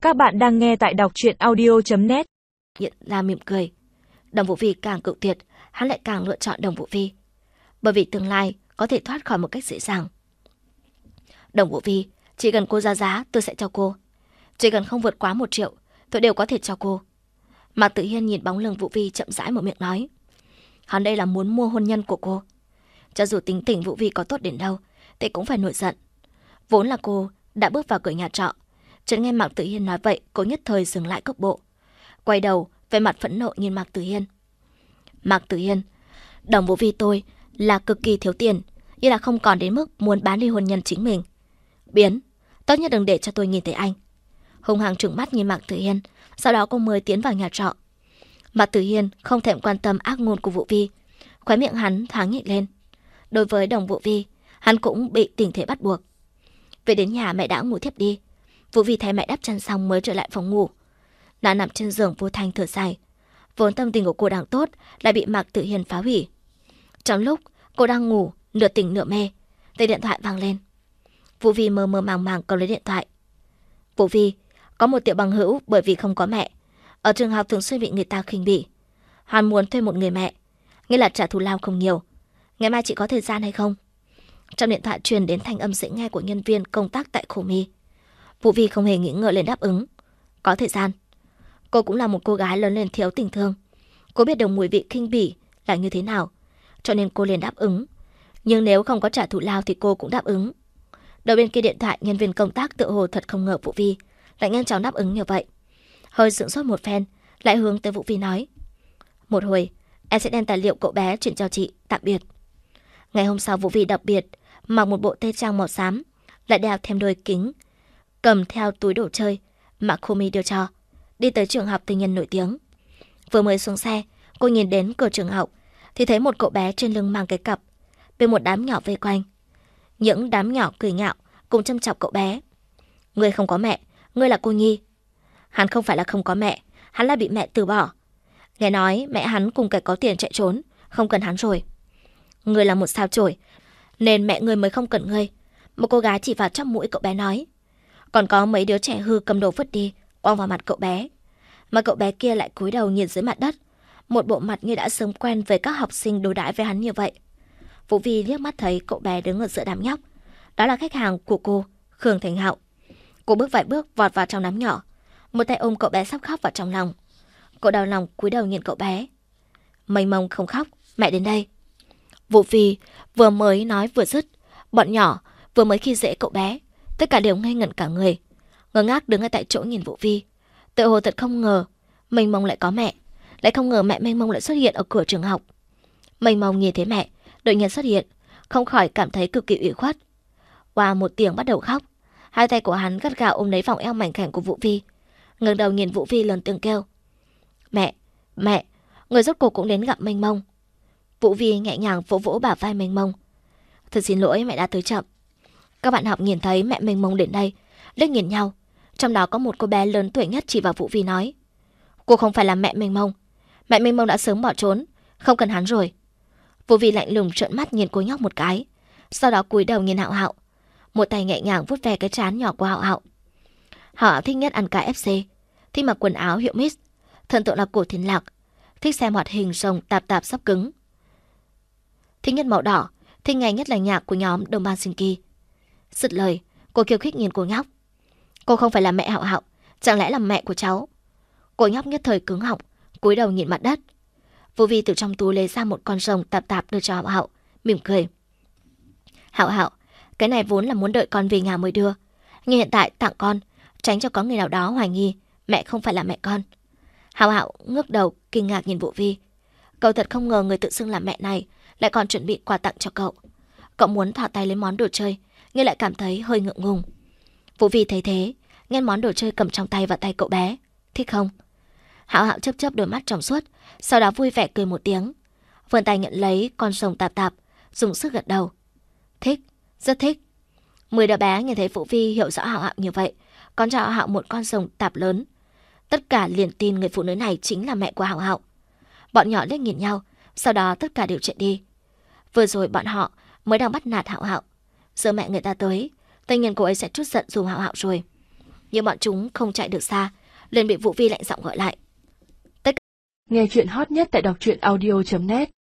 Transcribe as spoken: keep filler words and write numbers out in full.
Các bạn đang nghe tại đọc truyện audio chấm net. Nhận ra mỉm cười. Đồng Vũ Vi càng cự tuyệt, hắn lại càng lựa chọn Đồng Vũ Vi, bởi vì tương lai có thể thoát khỏi một cách dễ dàng. Đồng Vũ Vi, chỉ cần cô ra giá tôi sẽ cho cô. Chỉ cần không vượt quá một triệu, tôi đều có thể cho cô. Mạc Tử Hiên nhìn bóng lưng Vũ Vi chậm rãi một miệng nói. Hắn đây là muốn mua hôn nhân của cô. Cho dù tính tình Vũ Vi có tốt đến đâu thì cũng phải nổi giận. Vốn là cô đã bước vào cửa nhà trọ, chợt nghe Mạc Tử Hiên nói vậy, cô nhất thời dừng lại cước bộ, quay đầu về mặt phẫn nộ nhìn Mạc Tử Hiên. Mạc Tử Hiên, Đồng Vũ Vi tôi là cực kỳ thiếu tiền, nhưng là không còn đến mức muốn bán đi hôn nhân chính mình. Biến, tốt nhất đừng để cho tôi nhìn thấy anh. Hung hăng trừng mắt nhìn Mạc Tử Hiên, sau đó cô mới tiến vào nhà trọ. Mạc Tử Hiên không thèm quan tâm ác ngôn của Vũ Vi, khóe miệng hắn thoáng nhếch lên. Đối với Đồng Vũ Vi, hắn cũng bị tình thế bắt buộc. Về đến nhà mẹ đã ngủ thiếp đi. Vũ Vi thấy mẹ đắp chăn xong mới trở lại phòng ngủ. Nàng nằm trên giường vô thanh thở dài. Vốn tâm tình của cô đang tốt lại bị Mạc Tử Hiên phá hủy. Trong lúc cô đang ngủ, nửa tỉnh nửa mê, thì điện thoại vang lên. Vũ Vi mơ mơ màng màng cầm lấy điện thoại. Vũ Vi, có một tiểu bằng hữu bởi vì không có mẹ, ở trường học thường xuyên bị người ta khinh bỉ. Hắn muốn thuê một người mẹ, nghĩa là trả thù lao không nhiều. Ngày mai chị có thời gian hay không? Trong điện thoại truyền đến thanh âm dễ nghe của nhân viên công tác tại Khổ My. Vũ Vi không hề nghĩ ngợi lên đáp ứng. Có thời gian. Cô cũng là một cô gái lớn lên thiếu tình thương. Cô biết được mùi vị khinh bỉ là như thế nào, cho nên cô liền đáp ứng. Nhưng nếu không có trả thù lao thì cô cũng đáp ứng. Đầu bên kia điện thoại, nhân viên công tác tự hồ thật không ngờ Vũ Vi lại nhanh chóng đáp ứng như vậy. Hơi sửng sốt một phen, lại hướng tới Vũ Vi nói. Một hồi, em sẽ đem tài liệu cậu bé chuyển cho chị, tạm biệt. Ngày hôm sau Vũ Vi đặc biệt mặc một bộ tây trang màu xám, lại đeo thêm đôi kính, cầm theo túi đồ chơi mà Khô My đưa cho, đi tới trường học tư nhân nổi tiếng. Vừa mới xuống xe, cô nhìn đến cửa trường học thì thấy một cậu bé trên lưng mang cái cặp, bị một đám nhỏ vây quanh. Những đám nhỏ cười nhạo cùng châm chọc cậu bé. Ngươi không có mẹ, ngươi là cô nhi. Hắn không phải là không có mẹ, hắn là bị mẹ từ bỏ. Nghe nói mẹ hắn cùng kẻ có tiền chạy trốn, không cần hắn rồi. Ngươi là một sao chổi, nên mẹ ngươi mới không cần ngươi. Một cô gái chỉ vào chóp mũi cậu bé nói. Còn có mấy đứa trẻ hư cầm đồ vứt đi, quăng vào mặt cậu bé. Mà cậu bé kia lại cúi đầu nhìn dưới mặt đất, một bộ mặt như đã sớm quen với các học sinh đối đãi với hắn như vậy. Vũ Vi liếc mắt thấy cậu bé đứng ở giữa đám nhóc. Đó là khách hàng của cô, Khương Thành Hạo. Cô bước vài bước vọt vào trong đám nhỏ, một tay ôm cậu bé sắp khóc vào trong lòng. Cô đau lòng cúi đầu nhìn cậu bé. Mênh mông không khóc, mẹ đến đây. Vũ Vi vừa mới nói vừa dứt, bọn nhỏ vừa mới khi dễ cậu bé, tất cả đều ngây ngẩn cả người, ngơ ngác đứng ở tại chỗ nhìn Vũ Vi. Tự hồ thật không ngờ Mênh Mông lại có mẹ, lại không ngờ mẹ Mênh Mông lại xuất hiện ở cửa trường học. Mênh Mông nhìn thấy mẹ đột nhiên xuất hiện, không khỏi cảm thấy cực kỳ ủy khuất. Qua một tiếng bắt đầu khóc, hai tay của hắn gắt gao ôm lấy vòng eo mảnh khảnh của Vũ Vi, ngẩng đầu nhìn Vũ Vi lớn tiếng kêu. Mẹ, mẹ, người rốt cuộc cũng đến gặp Mênh Mông. Vũ Vi nhẹ nhàng vỗ vỗ bả vai Mênh Mông. Thật xin lỗi, mẹ đã tới chậm. Các bạn học nhìn thấy mẹ Mênh Mông đến đây, liếc nhìn nhau. Trong đó có một cô bé lớn tuổi nhất chỉ vào Vũ Vi nói. Cô không phải là mẹ Mênh Mông. Mẹ Mênh Mông đã sớm bỏ trốn, không cần hắn rồi. Vũ Vi lạnh lùng trợn mắt nhìn cô nhóc một cái, sau đó cúi đầu nhìn Hạo Hạo, một tay nhẹ nhàng vuốt ve cái trán nhỏ của Hạo Hạo. Hạo Hạo thích nhất ăn ca ép xê, thích mặc quần áo hiệu Mix, thần tượng là Cổ Thiên Lạc, thích xem hoạt hình rồng tạp tạp sắp cứng, thích nhất màu đỏ, thích nghe nhất là nhạc của nhóm Đồng Ban Sinki. Dứt lời, cô khiêu khích nhìn cô nhóc. Cô không phải là mẹ Hạo Hạo, chẳng lẽ là mẹ của cháu? Cô nhóc nhất thời cứng họng, cúi đầu nhìn mặt đất. Vũ Vi từ trong túi lấy ra một con rồng tạp tạp đưa cho Hạo Hạo, mỉm cười. Hạo Hạo, cái này vốn là muốn đợi con về nhà mới đưa, nhưng hiện tại tặng con, tránh cho có người nào đó hoài nghi mẹ không phải là mẹ con. Hạo Hạo ngước đầu kinh ngạc nhìn Vũ Vi. Cậu thật không ngờ người tự xưng là mẹ này lại còn chuẩn bị quà tặng cho cậu. Cậu muốn thò tay lấy món đồ chơi, nhưng lại cảm thấy hơi ngượng ngùng. Vũ Vi thấy thế, nghe món đồ chơi cầm trong tay vào tay cậu bé. Thích không? Hạo Hạo chớp chớp đôi mắt trong suốt, sau đó vui vẻ cười một tiếng, vươn tay nhận lấy con rồng tạp tạp, dùng sức gật đầu. Thích, rất thích. Mười đứa bé nhìn thấy Vũ Vi hiểu rõ Hạo Hạo như vậy, còn cho Hạo Hạo một con rồng tạp lớn. Tất cả liền tin người phụ nữ này chính là mẹ của Hạo Hạo. Bọn nhỏ liếc nhìn nhau, sau đó tất cả đều chạy đi. Vừa rồi bọn họ mới đang bắt nạt Hạo Hạo, giờ mẹ người ta tới, tất nhiên cô ấy sẽ trút giận dùm Hạo Hạo rồi. nhưng bọn chúng không chạy được xa, liền bị Vũ Vi lạnh giọng gọi lại. Nghe chuyện hot nhất tại đọc truyện audio chấm net.